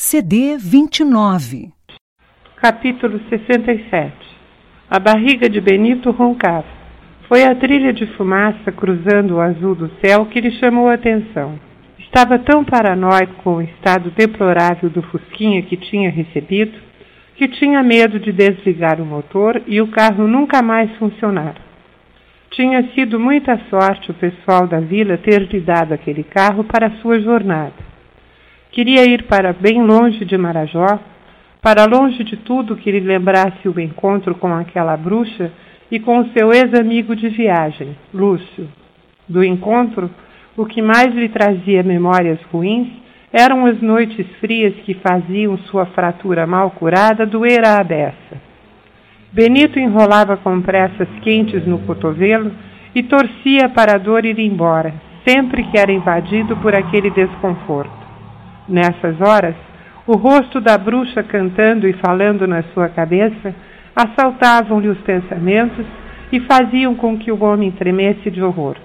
CD 29. Capítulo 67. A barriga de Benito roncava. Foi a trilha de fumaça cruzando o azul do céu que lhe chamou a atenção. Estava tão paranoico com o estado deplorável do fusquinha que tinha recebido, que tinha medo de desligar o motor e o carro nunca mais funcionar. Tinha sido muita sorte o pessoal da vila ter lhe dado aquele carro para a sua jornada. Queria ir para bem longe de Marajó, para longe de tudo que lhe lembrasse o encontro com aquela bruxa e com o seu ex-amigo de viagem, Lúcio. Do encontro, o que mais lhe trazia memórias ruins eram as noites frias que faziam sua fratura mal curada doer à beça. Benito enrolava compressas quentes no cotovelo e torcia para a dor ir embora, sempre que era invadido por aquele desconforto. Nessas horas, o rosto da bruxa cantando e falando na sua cabeça assaltavam-lhe os pensamentos e faziam com que o homem tremesse de horror.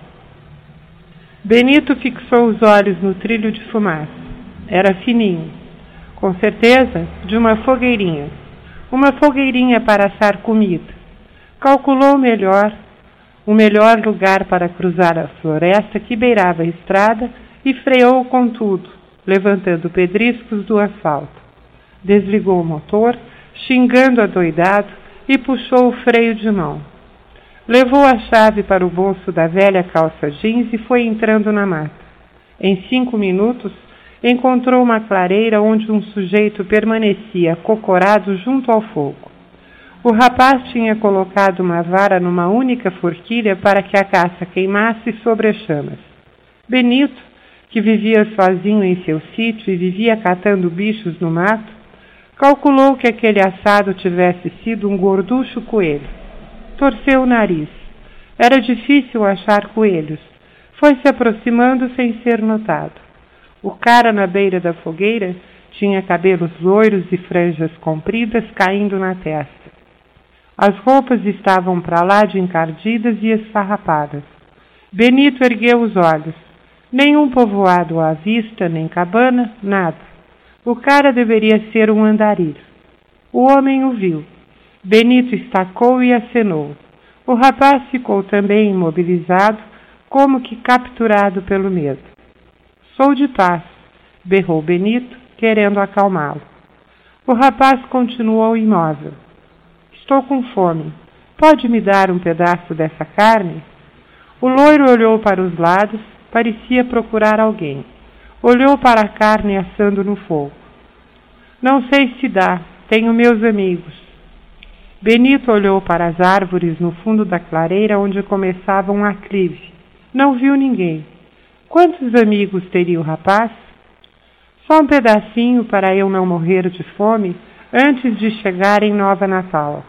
Benito fixou os olhos no trilho de fumaça. Era fininho, com certeza de uma fogueirinha para assar comida. Calculou o melhor lugar para cruzar a floresta que beirava a estrada e freou com tudo, levantando pedriscos do asfalto. Desligou o motor, xingando adoidado, e puxou o freio de mão. Levou a chave para o bolso da velha calça jeans e foi entrando na mata. Em 5 minutos, encontrou uma clareira onde um sujeito permanecia acocorado junto ao fogo. O rapaz tinha colocado uma vara numa única forquilha para que a caça queimasse sobre as chamas. Benito, que vivia sozinho em seu sítio e vivia catando bichos no mato, calculou que aquele assado tivesse sido um gorducho coelho. Torceu o nariz. Era difícil achar coelhos. Foi se aproximando sem ser notado. O cara na beira da fogueira tinha cabelos loiros e franjas compridas caindo na testa. As roupas estavam para lá de encardidas e esfarrapadas. Benito ergueu os olhos. Nenhum povoado à vista, nem cabana, nada. O cara deveria ser um andarilho. O homem o viu. Benito estacou e acenou. O rapaz ficou também imobilizado, como que capturado pelo medo. Sou de paz, berrou Benito, querendo acalmá-lo. O rapaz continuou imóvel. Estou com fome. Pode me dar um pedaço dessa carne? O loiro olhou para os lados, parecia procurar alguém. Olhou para a carne assando no fogo. Não sei se dá, tenho meus amigos. Benito olhou para as árvores no fundo da clareira onde começava um aclive. Não viu ninguém. Quantos amigos teria o rapaz? Só um pedacinho para eu não morrer de fome antes de chegar em Nova Natal.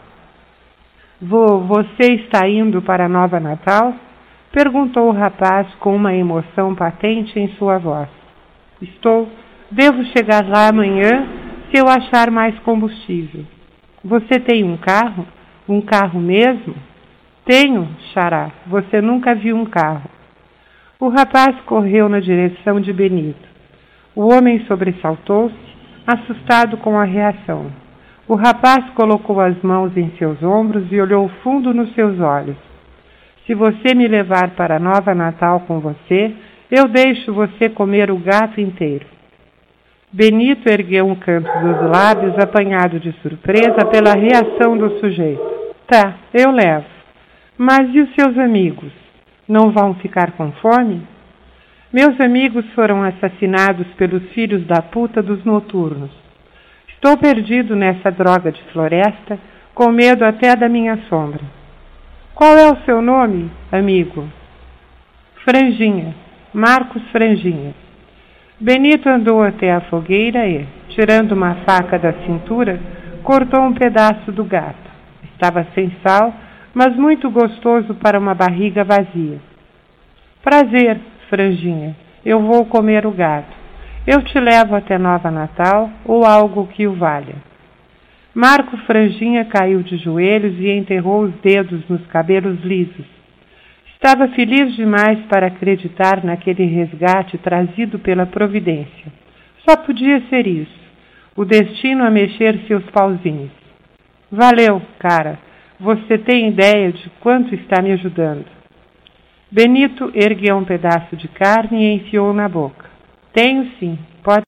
Você está indo para Nova Natal? Perguntou o rapaz com uma emoção patente em sua voz. Estou. Devo chegar lá amanhã se eu achar mais combustível. Você tem um carro? Um carro mesmo? Tenho, xará. Você nunca viu um carro. O rapaz correu na direção de Benito. O homem sobressaltou-se, assustado com a reação. O rapaz colocou as mãos em seus ombros e olhou fundo nos seus olhos. Se você me levar para Nova Natal com você, eu deixo você comer o gato inteiro. Benito ergueu um canto dos lábios, apanhado de surpresa pela reação do sujeito. Tá, eu levo. Mas e os seus amigos? Não vão ficar com fome? Meus amigos foram assassinados pelos filhos da puta dos noturnos. Estou perdido nessa droga de floresta, com medo até da minha sombra. Qual é o seu nome, amigo? Franjinha. Marcos Franjinha. Benito andou até a fogueira e, tirando uma faca da cintura, cortou um pedaço do gato. Estava sem sal, mas muito gostoso para uma barriga vazia. Prazer, Franjinha. Eu vou comer o gato. Eu te levo até Nova Natal ou algo que o valha. Marco Franjinha caiu de joelhos e enterrou os dedos nos cabelos lisos. Estava feliz demais para acreditar naquele resgate trazido pela providência. Só podia ser isso. o destino a mexer seus pauzinhos. Valeu, cara. Você tem ideia de quanto está me ajudando? Benito ergueu um pedaço de carne e enfiou na boca. Tenho sim.